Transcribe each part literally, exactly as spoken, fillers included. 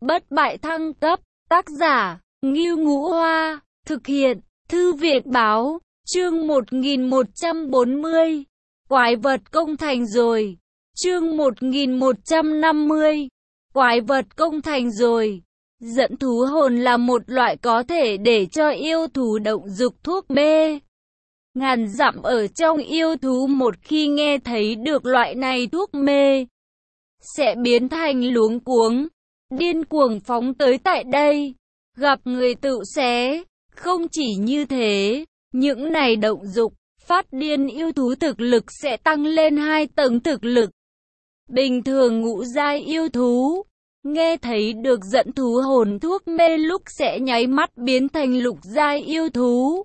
Bất bại thăng cấp, tác giả, Ngưu Ngũ Hoa, thực hiện, Thư viện Báo, chương một nghìn một trăm bốn mươi, quái vật công thành rồi, chương một nghìn một trăm năm mươi, quái vật công thành rồi. Dẫn thú hồn là một loại có thể để cho yêu thú động dục thuốc mê. Ngàn dặm ở trong yêu thú một khi nghe thấy được loại này thuốc mê, sẽ biến thành luống cuống, điên cuồng phóng tới tại đây, gặp người tự xé. Không chỉ như thế, những này động dục, phát điên yêu thú thực lực sẽ tăng lên hai tầng thực lực. Bình thường ngũ giai yêu thú, nghe thấy được dẫn thú hồn thuốc mê lúc sẽ nháy mắt biến thành lục giai yêu thú.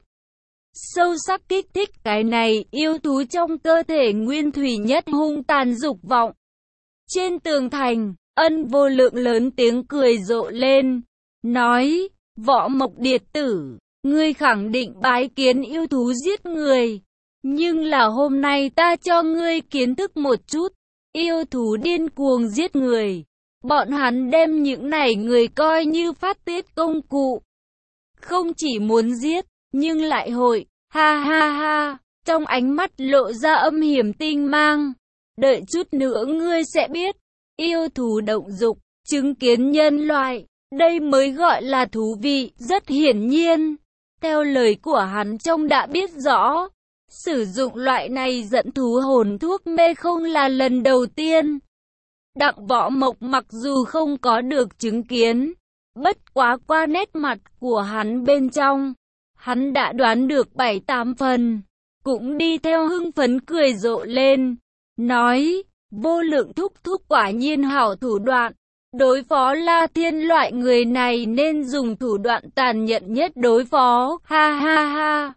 Sâu sắc kích thích cái này yêu thú trong cơ thể nguyên thủy nhất hung tàn dục vọng. Trên tường thành, Ân Vô Lượng lớn tiếng cười rộ lên, nói, Võ Mộc Điệt Tử, ngươi khẳng định bái kiến yêu thú giết người. Nhưng là hôm nay ta cho ngươi kiến thức một chút, yêu thú điên cuồng giết người. Bọn hắn đem những này người coi như phát tiết công cụ. Không chỉ muốn giết, nhưng lại hội, ha ha ha, trong ánh mắt lộ ra âm hiểm tinh mang. Đợi chút nữa ngươi sẽ biết, yêu thú động dục, chứng kiến nhân loại, đây mới gọi là thú vị. Rất hiển nhiên, theo lời của hắn trông đã biết rõ, sử dụng loại này dẫn thú hồn thuốc mê không là lần đầu tiên. Đặng Võ Mộc mặc dù không có được chứng kiến, bất quá qua nét mặt của hắn bên trong, hắn đã đoán được bảy tám phần, cũng đi theo hưng phấn cười rộ lên, nói, Vô Lượng thúc thúc quả nhiên hảo thủ đoạn, đối phó La Thiên loại người này nên dùng thủ đoạn tàn nhẫn nhất đối phó, ha ha ha.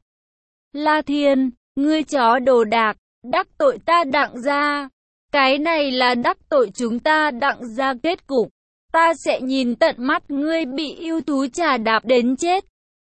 La Thiên, ngươi chó đồ đạc, đắc tội ta Đặng gia. Cái này là đắc tội chúng ta Đặng gia kết cục. Ta sẽ nhìn tận mắt ngươi bị yêu thú chà đạp đến chết.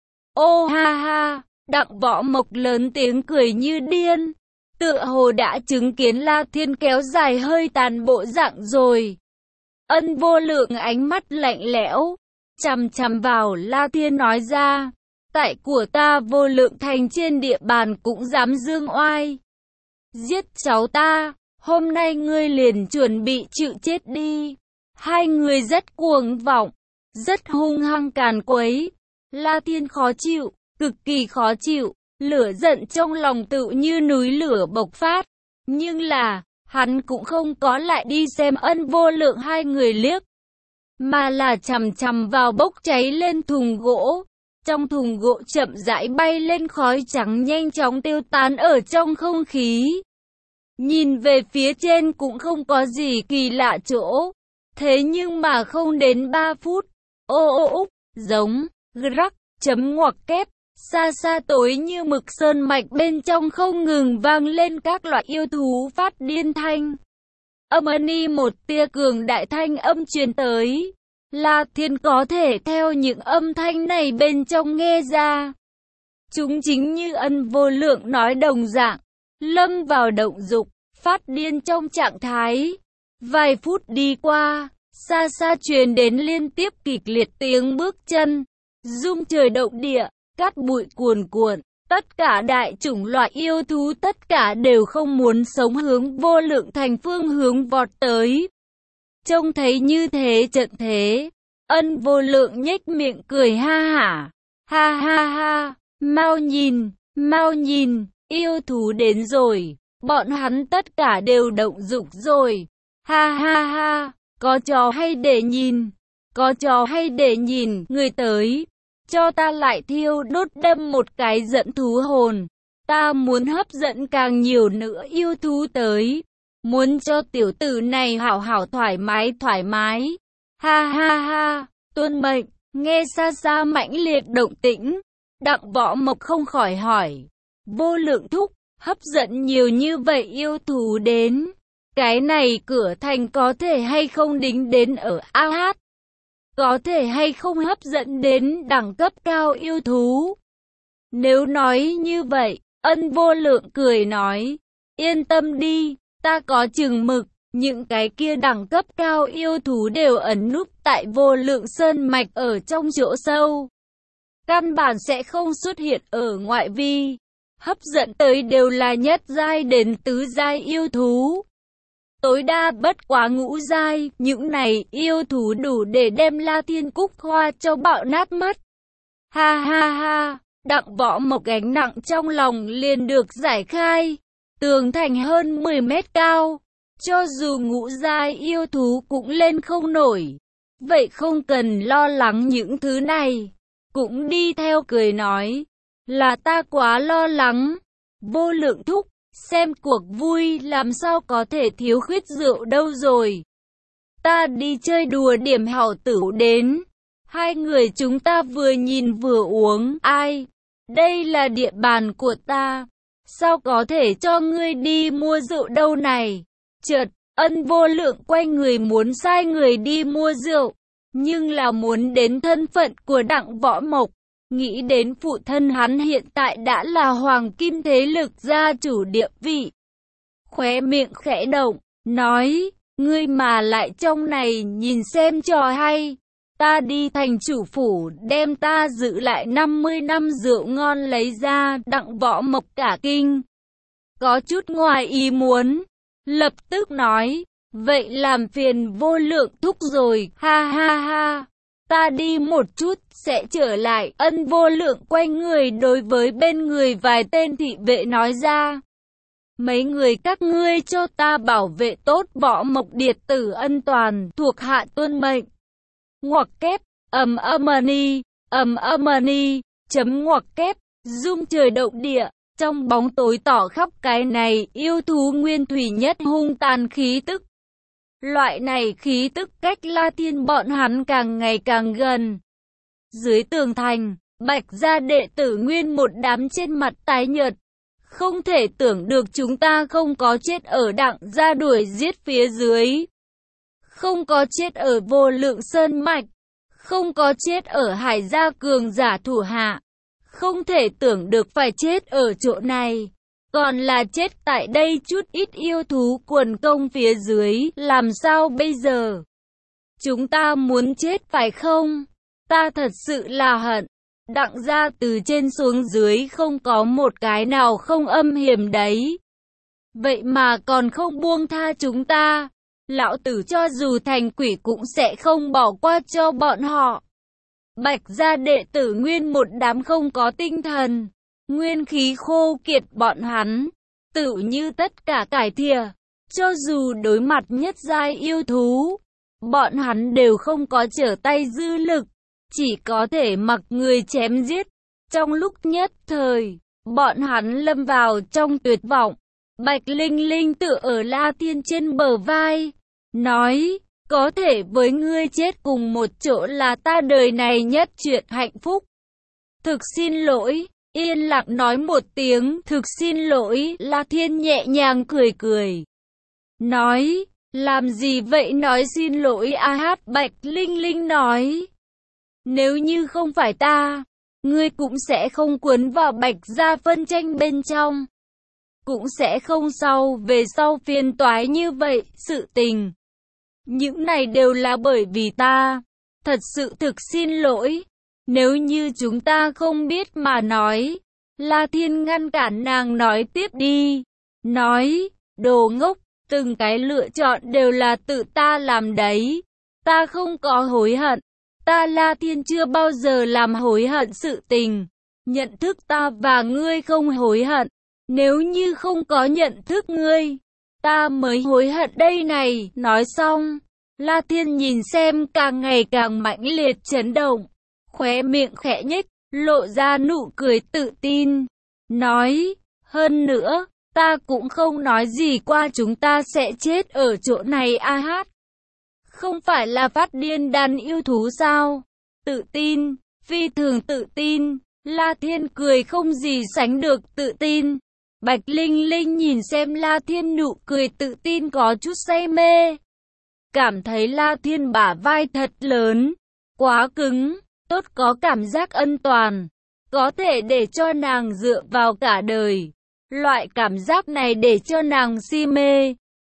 Ô ha ha, Đặng Võ Mộc lớn tiếng cười như điên. Tựa hồ đã chứng kiến La Thiên kéo dài hơi tàn bộ dạng rồi. Ân Vô Lượng ánh mắt lạnh lẽo, chằm chằm vào La Thiên nói ra. Tại của ta Vô Lượng thành trên địa bàn cũng dám dương oai. Giết cháu ta. Hôm nay ngươi liền chuẩn bị chịu chết đi. Hai người rất cuồng vọng, rất hung hăng càn quấy. La Thiên khó chịu, cực kỳ khó chịu, lửa giận trong lòng tự như núi lửa bộc phát. Nhưng là, hắn cũng không có lại đi xem Ân Vô Lượng hai người liếc, mà là chằm chằm vào bốc cháy lên thùng gỗ. Trong thùng gỗ chậm rãi bay lên khói trắng nhanh chóng tiêu tán ở trong không khí. Nhìn về phía trên cũng không có gì kỳ lạ chỗ. Thế nhưng mà không đến ba phút, ô ô úc, giống, rắc, chấm ngoặc kép, xa xa tối như mực sơn mạch bên trong không ngừng vang lên các loại yêu thú phát điên thanh. Âm ni một tia cường đại thanh âm truyền tới. La Thiên có thể theo những âm thanh này bên trong nghe ra. Chúng chính như Ân Vô Lượng nói đồng dạng, lâm vào động dục, phát điên trong trạng thái. Vài phút đi qua, xa xa truyền đến liên tiếp kịch liệt tiếng bước chân, rung trời động địa, cát bụi cuồn cuộn. Tất cả đại chủng loại yêu thú tất cả đều không muốn sống hướng Vô Lượng thành phương hướng vọt tới. Trông thấy như thế trận thế, Ân Vô Lượng nhếch miệng cười ha hả, ha ha ha, mau nhìn, mau nhìn, yêu thú đến rồi, bọn hắn tất cả đều động dục rồi, ha ha ha, có trò hay để nhìn, có trò hay để nhìn, người tới, cho ta lại thiêu đốt đâm một cái dẫn thú hồn, ta muốn hấp dẫn càng nhiều nữa yêu thú tới. Muốn cho tiểu tử này hảo hảo thoải mái thoải mái. Ha ha ha, tuân mệnh, nghe xa xa mãnh liệt động tĩnh. Đặng Võ Mộc không khỏi hỏi. Vô Lượng thúc, hấp dẫn nhiều như vậy yêu thú đến. Cái này cửa thành có thể hay không đính đến ở a hát? Có thể hay không hấp dẫn đến đẳng cấp cao yêu thú? Nếu nói như vậy, Ân Vô Lượng cười nói. Yên tâm đi. Ta có chừng mực, Những cái kia đẳng cấp cao yêu thú đều ẩn núp tại vô lượng sơn mạch ở trong chỗ sâu. Căn bản sẽ không xuất hiện ở ngoại vi. Hấp dẫn tới đều là nhất giai đến tứ giai yêu thú. Tối đa bất quá ngũ giai, những này yêu thú đủ để đem La Thiên Cúc Hoa cho bạo nát mất. Ha ha ha, Đặng Võ Mộc gánh nặng trong lòng liền được giải khai. Tường thành hơn mười mét cao, cho dù ngũ giai yêu thú cũng lên không nổi. Vậy không cần lo lắng những thứ này. Cũng đi theo cười nói, là ta quá lo lắng. Vô Lượng thúc, xem cuộc vui làm sao có thể thiếu khuyết rượu đâu rồi. Ta đi chơi đùa điểm hảo tử đến. Hai người chúng ta vừa nhìn vừa uống. Ai? Đây là địa bàn của ta. Sao có thể cho ngươi đi mua rượu đâu này? Chợt, Ân Vô Lượng quay người muốn sai người đi mua rượu. Nhưng là muốn đến thân phận của Đặng Võ Mộc. Nghĩ đến phụ thân hắn hiện tại đã là hoàng kim thế lực gia chủ địa vị. Khóe miệng khẽ động, nói, ngươi mà lại trong này nhìn xem trò hay. Ta đi thành chủ phủ đem ta giữ lại năm mươi năm rượu ngon lấy ra. Đặng Võ Mộc cả kinh. Có chút ngoài ý muốn. Lập tức nói, vậy làm phiền Vô Lượng thúc rồi, ha ha ha. Ta đi một chút, sẽ trở lại. Ân Vô Lượng quay người đối với bên người vài tên thị vệ nói ra. Mấy người các ngươi cho ta bảo vệ tốt Võ Mộc điệt tử ân toàn, thuộc hạ tuân mệnh. Ngoặc kép, ầm âm-ni, ầm âm-ni, chấm ngoặc kép, rung trời động địa. Trong bóng tối tỏ khắp cái này yêu thú nguyên thủy nhất hung tàn khí tức. Loại này khí tức cách La Thiên bọn hắn càng ngày càng gần. Dưới tường thành, Bạch gia đệ tử nguyên một đám trên mặt tái nhợt. Không thể tưởng được chúng ta không có chết ở Đặng gia đuổi giết phía dưới. Không có chết ở Vô Lượng sơn mạch. Không có chết ở Hải gia cường giả thủ hạ. Không thể tưởng được phải chết ở chỗ này. Còn là chết tại đây chút ít yêu thú quần công phía dưới, làm sao bây giờ? Chúng ta muốn chết phải không? Ta thật sự là hận. Đặng gia từ trên xuống dưới không có một cái nào không âm hiểm đấy. Vậy mà còn không buông tha chúng ta. Lão tử cho dù thành quỷ cũng sẽ không bỏ qua cho bọn họ. Bạch gia đệ tử nguyên một đám không có tinh thần. Nguyên khí khô kiệt bọn hắn, tự như tất cả cải thìa. Cho dù đối mặt nhất giai yêu thú, bọn hắn đều không có trở tay dư lực, chỉ có thể mặc người chém giết. Trong lúc nhất thời, bọn hắn lâm vào trong tuyệt vọng. Bạch Linh Linh tựa ở La Thiên trên bờ vai, nói, có thể với ngươi chết cùng một chỗ là ta đời này nhất chuyện hạnh phúc. Thực xin lỗi. Yên lặng nói một tiếng, thực xin lỗi, La Thiên nhẹ nhàng cười cười. Nói, làm gì vậy nói xin lỗi a hát Bạch Linh Linh nói. Nếu như không phải ta, ngươi cũng sẽ không cuốn vào Bạch gia phân tranh bên trong. Cũng sẽ không sau về sau phiền toái như vậy, sự tình. Những này đều là bởi vì ta, thật sự thực xin lỗi. Nếu như chúng ta không biết mà nói, La Thiên ngăn cản nàng nói tiếp đi. Nói, đồ ngốc, từng cái lựa chọn đều là tự ta làm đấy. Ta không có hối hận. Ta La Thiên chưa bao giờ làm hối hận sự tình. Nhận thức ta và ngươi không hối hận. Nếu như không có nhận thức ngươi, ta mới hối hận đây này. Nói xong, La Thiên nhìn xem càng ngày càng mãnh liệt chấn động. Khóe miệng khẽ nhếch, lộ ra nụ cười tự tin. Nói, hơn nữa, ta cũng không nói gì qua chúng ta sẽ chết ở chỗ này a hát. Không phải là phát điên đàn yêu thú sao? Tự tin, phi thường tự tin. La Thiên cười không gì sánh được tự tin. Bạch Linh Linh nhìn xem La Thiên nụ cười tự tin có chút say mê. Cảm thấy La Thiên bả vai thật lớn, quá cứng. Tốt có cảm giác ân toàn, có thể để cho nàng dựa vào cả đời. Loại cảm giác này để cho nàng si mê.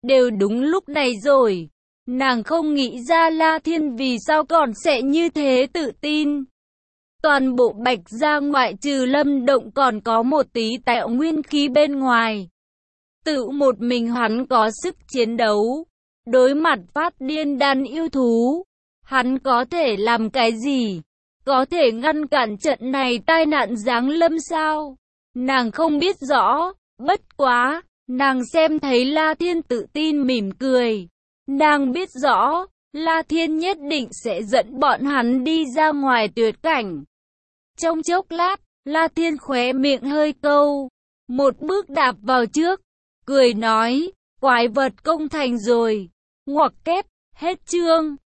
đều đúng lúc này rồi. Nàng không nghĩ ra La Thiên vì sao còn sẽ như thế tự tin. Toàn bộ Bạch Gia ngoại trừ Lâm Động còn có một tí tạo nguyên khí bên ngoài. Tự một mình hắn có sức chiến đấu. Đối mặt phát điên đàn yêu thú, hắn có thể làm cái gì? Có thể ngăn cản trận này tai nạn giáng lâm sao? Nàng không biết rõ, bất quá, nàng xem thấy La Thiên tự tin mỉm cười. Nàng biết rõ, La Thiên nhất định sẽ dẫn bọn hắn đi ra ngoài tuyệt cảnh. Trong chốc lát, La Thiên khóe miệng hơi câu, một bước đạp vào trước, cười nói, quái vật công thành rồi. Ngoặc kép, hết chương.